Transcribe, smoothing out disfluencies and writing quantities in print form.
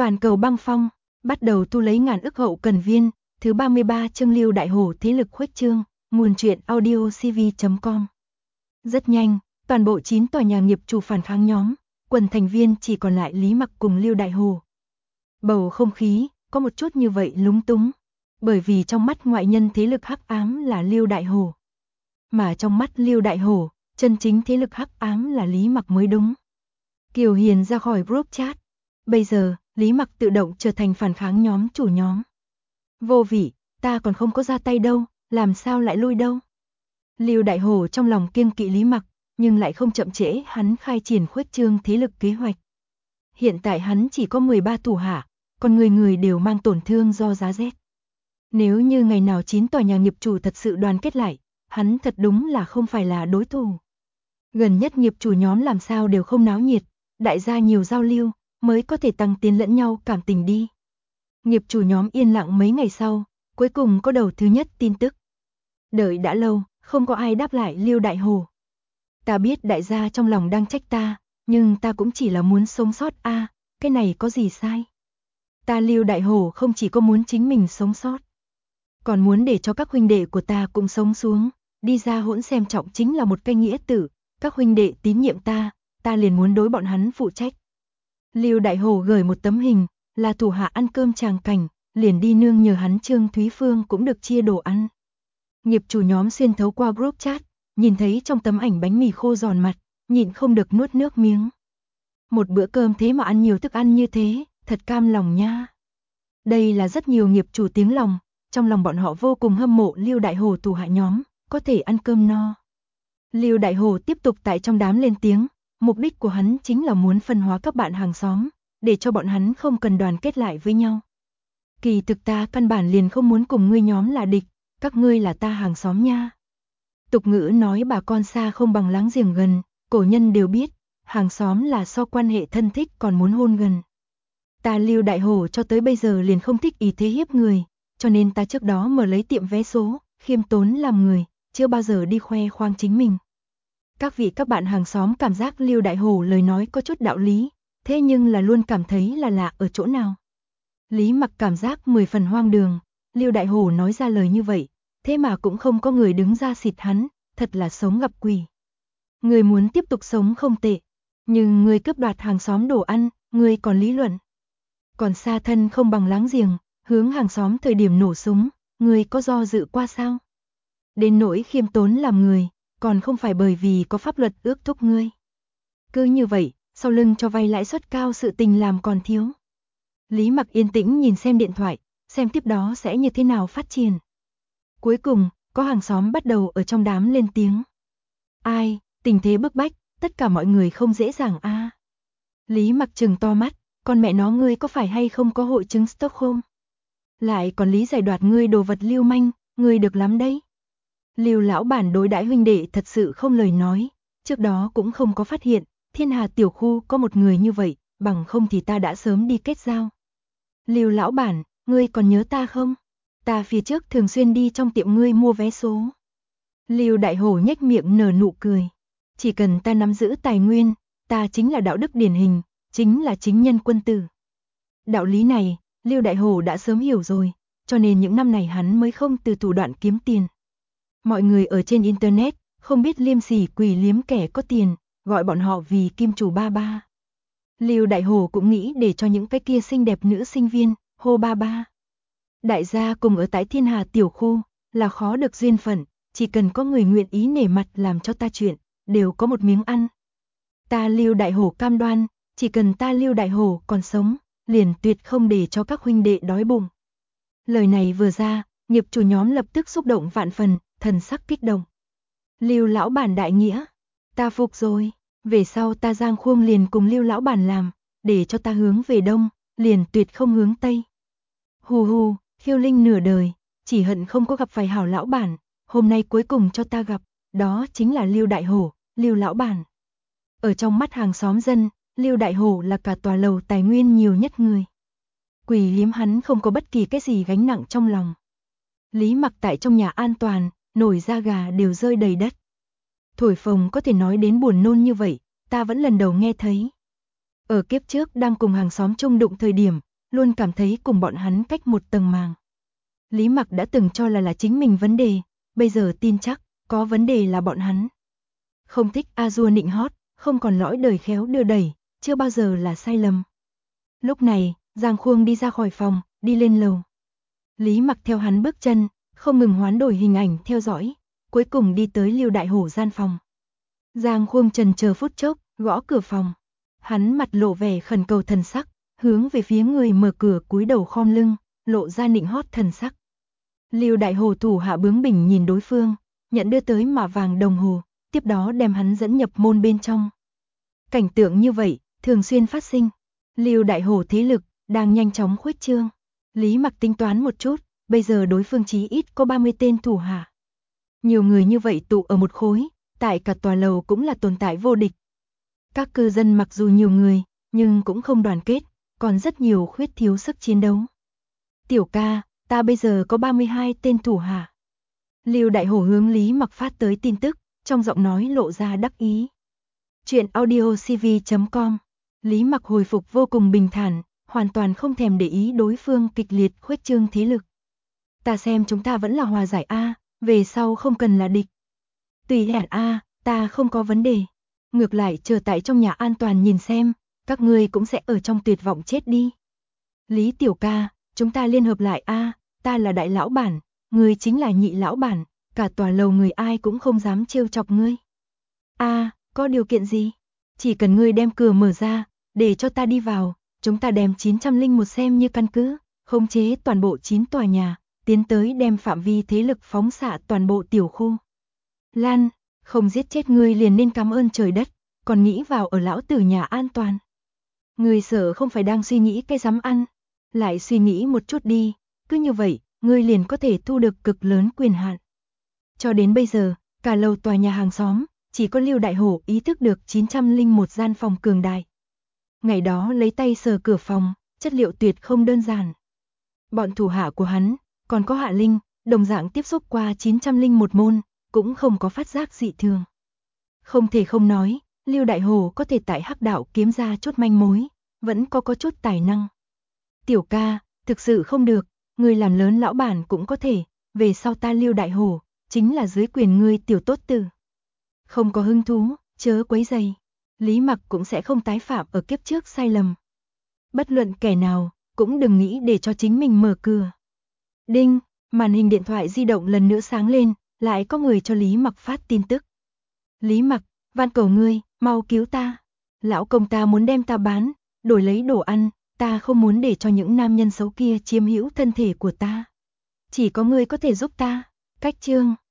Toàn cầu băng phong, bắt đầu thu lấy ngàn ức hậu cần viên, thứ 33 chương Lưu Đại Hổ thế lực khuếch trương, nguồn truyện audio cv.com. Rất nhanh, toàn bộ 9 tòa nhà nghiệp chủ phản kháng nhóm, quần thành viên chỉ còn lại Lý Mặc cùng Lưu Đại Hổ. Bầu không khí có một chút như vậy lúng túng, bởi vì trong mắt ngoại nhân thế lực hắc ám là Lưu Đại Hổ, mà trong mắt Lưu Đại Hổ, chân chính thế lực hắc ám là Lý Mặc mới đúng. Kiều Hiền ra khỏi group chat. Bây giờ, Lý Mặc tự động trở thành phản kháng nhóm chủ nhóm. Vô vị, ta còn không có ra tay đâu, làm sao lại lui đâu. Lưu Đại Hổ trong lòng kiêng kỵ Lý Mặc, nhưng lại không chậm trễ hắn khai triển khuếch trương thế lực kế hoạch. Hiện tại hắn chỉ có 13 thủ hạ, còn người người đều mang tổn thương do giá rét. Nếu như ngày nào 9 tòa nhà nghiệp chủ thật sự đoàn kết lại, hắn thật đúng là không phải là đối thủ. Gần nhất nghiệp chủ nhóm làm sao đều không náo nhiệt, đại gia nhiều giao lưu, mới có thể tăng tiến lẫn nhau cảm tình đi. Nghiệp chủ nhóm yên lặng mấy ngày sau, cuối cùng có đầu thứ nhất tin tức. Đợi đã lâu, không có ai đáp lại Lưu Đại Hổ. Ta biết đại gia trong lòng đang trách ta, nhưng ta cũng chỉ là muốn sống sót a, cái này có gì sai. Ta Lưu Đại Hổ không chỉ có muốn chính mình sống sót, còn muốn để cho các huynh đệ của ta cũng sống xuống, đi ra hỗn xem trọng chính là một cái nghĩa tử, các huynh đệ tín nhiệm ta liền muốn đối bọn hắn phụ trách. Lưu Đại Hổ gửi một tấm hình, là thủ hạ ăn cơm tràng cảnh, liền đi nương nhờ hắn Trương Thúy Phương cũng được chia đồ ăn. Nghiệp chủ nhóm xuyên thấu qua group chat, nhìn thấy trong tấm ảnh bánh mì khô giòn mặt, nhịn không được nuốt nước miếng. Một bữa cơm thế mà ăn nhiều thức ăn như thế, thật cam lòng nha. Đây là rất nhiều nghiệp chủ tiếng lòng, trong lòng bọn họ vô cùng hâm mộ Lưu Đại Hổ thủ hạ nhóm, có thể ăn cơm no. Lưu Đại Hổ tiếp tục tại trong đám lên tiếng, mục đích của hắn chính là muốn phân hóa các bạn hàng xóm, để cho bọn hắn không cần đoàn kết lại với nhau. Kỳ thực ta căn bản liền không muốn cùng ngươi nhóm là địch, các ngươi là ta hàng xóm nha. Tục ngữ nói bà con xa không bằng láng giềng gần, cổ nhân đều biết, hàng xóm là so quan hệ thân thích còn muốn hôn gần. Ta Lưu Đại Hổ cho tới bây giờ liền không thích ý thế hiếp người, cho nên ta trước đó mở lấy tiệm vé số, khiêm tốn làm người, chưa bao giờ đi khoe khoang chính mình. Các vị các bạn hàng xóm cảm giác Lưu Đại Hổ lời nói có chút đạo lý, thế nhưng là luôn cảm thấy là lạ ở chỗ nào. Lý Mặc cảm giác 10 phần hoang đường, Lưu Đại Hổ nói ra lời như vậy, thế mà cũng không có người đứng ra xịt hắn, thật là sống gặp quỷ. Người muốn tiếp tục sống không tệ, nhưng người cướp đoạt hàng xóm đồ ăn, người còn lý luận. Còn xa thân không bằng láng giềng, hướng hàng xóm thời điểm nổ súng, người có do dự qua sao? Đến nỗi khiêm tốn làm người, còn không phải bởi vì có pháp luật ước thúc ngươi. Cứ như vậy, sau lưng cho vay lãi suất cao sự tình làm còn thiếu. Lý Mặc yên tĩnh nhìn xem điện thoại, xem tiếp đó sẽ như thế nào phát triển. Cuối cùng, có hàng xóm bắt đầu ở trong đám lên tiếng. Ai, tình thế bức bách, tất cả mọi người không dễ dàng a. Lý Mặc trừng to mắt, con mẹ nó ngươi có phải hay không có hội chứng Stockholm? Lại còn lý giải đoạt ngươi đồ vật lưu manh, ngươi được lắm đấy. Lưu lão bản đối đãi huynh đệ thật sự không lời nói, trước đó cũng không có phát hiện, Thiên Hà tiểu khu có một người như vậy, bằng không thì ta đã sớm đi kết giao. Lưu lão bản, ngươi còn nhớ ta không? Ta phía trước thường xuyên đi trong tiệm ngươi mua vé số. Lưu Đại Hổ nhếch miệng nở nụ cười. Chỉ cần ta nắm giữ tài nguyên, ta chính là đạo đức điển hình, chính là chính nhân quân tử. Đạo lý này, Lưu Đại Hổ đã sớm hiểu rồi, cho nên những năm này hắn mới không từ thủ đoạn kiếm tiền. Mọi người ở trên internet không biết liêm sỉ quỷ liếm kẻ có tiền, gọi bọn họ vì kim chủ ba ba. Lưu Đại Hổ cũng nghĩ để cho những cái kia xinh đẹp nữ sinh viên hô ba ba. Đại gia cùng ở tại Thiên Hà tiểu khu là khó được duyên phận, chỉ cần có người nguyện ý nể mặt làm cho ta chuyện, đều có một miếng ăn. Ta Lưu Đại Hổ cam đoan, chỉ cần ta Lưu Đại Hổ còn sống, liền tuyệt không để cho các huynh đệ đói bụng. Lời này vừa ra, nghiệp chủ nhóm lập tức xúc động vạn phần, thần sắc kích động. Lưu lão bản đại nghĩa, ta phục rồi, về sau ta giang khuông liền cùng Lưu lão bản làm, để cho ta hướng về đông, liền tuyệt không hướng tây. Hù hù, Khiêu Linh nửa đời, chỉ hận không có gặp phải hảo lão bản, hôm nay cuối cùng cho ta gặp, đó chính là Lưu Đại Hổ, Lưu lão bản. Ở trong mắt hàng xóm dân, Lưu Đại Hổ là cả tòa lầu tài nguyên nhiều nhất người. Quỷ liếm hắn không có bất kỳ cái gì gánh nặng trong lòng. Lý Mặc tại trong nhà an toàn, nổi da gà đều rơi đầy đất. Thổi phồng có thể nói đến buồn nôn như vậy, ta vẫn lần đầu nghe thấy. Ở kiếp trước đang cùng hàng xóm chung đụng thời điểm, luôn cảm thấy cùng bọn hắn cách một tầng màng. Lý Mặc đã từng cho là chính mình vấn đề, bây giờ tin chắc, có vấn đề là bọn hắn. Không thích a dua nịnh hót, không còn lõi đời khéo đưa đẩy, chưa bao giờ là sai lầm. Lúc này, Giang Khuông đi ra khỏi phòng, đi lên lầu. Lý Mặc theo hắn bước chân, không ngừng hoán đổi hình ảnh theo dõi, cuối cùng đi tới Lưu Đại Hổ gian phòng. Giang Khuông chần chờ phút chốc, gõ cửa phòng. Hắn mặt lộ vẻ khẩn cầu thần sắc, hướng về phía người mở cửa cúi đầu khom lưng, lộ ra nịnh hót thần sắc. Lưu Đại Hổ thủ hạ bướng bỉnh nhìn đối phương, nhận đưa tới mạ vàng đồng hồ, tiếp đó đem hắn dẫn nhập môn bên trong. Cảnh tượng như vậy, thường xuyên phát sinh. Lưu Đại Hổ thế lực đang nhanh chóng khuếch trương. Lý Mặc tính toán một chút, bây giờ đối phương chí ít có 30 tên thủ hạ. Nhiều người như vậy tụ ở một khối, tại cả tòa lầu cũng là tồn tại vô địch. Các cư dân mặc dù nhiều người, nhưng cũng không đoàn kết, còn rất nhiều khuyết thiếu sức chiến đấu. Tiểu ca, ta bây giờ có 32 tên thủ hạ. Lưu Đại Hổ hướng Lý Mặc phát tới tin tức, trong giọng nói lộ ra đắc ý. Chuyện audiocv.com. Lý Mặc hồi phục vô cùng bình thản, hoàn toàn không thèm để ý đối phương kịch liệt khuếch trương thế lực. Ta xem chúng ta vẫn là hòa giải a, về sau không cần là địch. Tùy hẹn a, ta không có vấn đề. Ngược lại chờ tại trong nhà an toàn nhìn xem, các ngươi cũng sẽ ở trong tuyệt vọng chết đi. Lý tiểu ca, chúng ta liên hợp lại a, ta là đại lão bản, ngươi chính là nhị lão bản, cả tòa lầu người ai cũng không dám trêu chọc ngươi. A, có điều kiện gì? Chỉ cần ngươi đem cửa mở ra, để cho ta đi vào, chúng ta đem 901 xem như căn cứ, khống chế toàn bộ 9 tòa nhà, tiến tới đem phạm vi thế lực phóng xạ toàn bộ tiểu khu. Lan, không giết chết ngươi liền nên cảm ơn trời đất, còn nghĩ vào ở lão tử nhà an toàn. Ngươi sợ không phải đang suy nghĩ cái dám ăn, lại suy nghĩ một chút đi, cứ như vậy, ngươi liền có thể thu được cực lớn quyền hạn. Cho đến bây giờ, cả lầu tòa nhà hàng xóm, chỉ có Lưu Đại Hổ ý thức được 901 gian phòng cường đại. Ngày đó lấy tay sờ cửa phòng, chất liệu tuyệt không đơn giản. Bọn thủ hạ của hắn, còn có Hạ Linh, đồng dạng tiếp xúc qua 901 môn, cũng không có phát giác dị thường. Không thể không nói, Lưu Đại Hổ có thể tại hắc đạo kiếm ra chút manh mối, vẫn có chút tài năng. Tiểu ca, thực sự không được, người làm lớn lão bản cũng có thể, về sau ta Lưu Đại Hổ, chính là dưới quyền ngươi tiểu tốt tử. Không có hứng thú, chớ quấy rầy. Lý Mặc cũng sẽ không tái phạm ở kiếp trước sai lầm. Bất luận kẻ nào, cũng đừng nghĩ để cho chính mình mở cửa. Đinh, màn hình điện thoại di động lần nữa sáng lên, lại có người cho Lý Mặc phát tin tức. Lý Mặc, van cầu ngươi, mau cứu ta. Lão công ta muốn đem ta bán, đổi lấy đồ ăn, ta không muốn để cho những nam nhân xấu kia chiếm hữu thân thể của ta. Chỉ có ngươi có thể giúp ta. Cách chương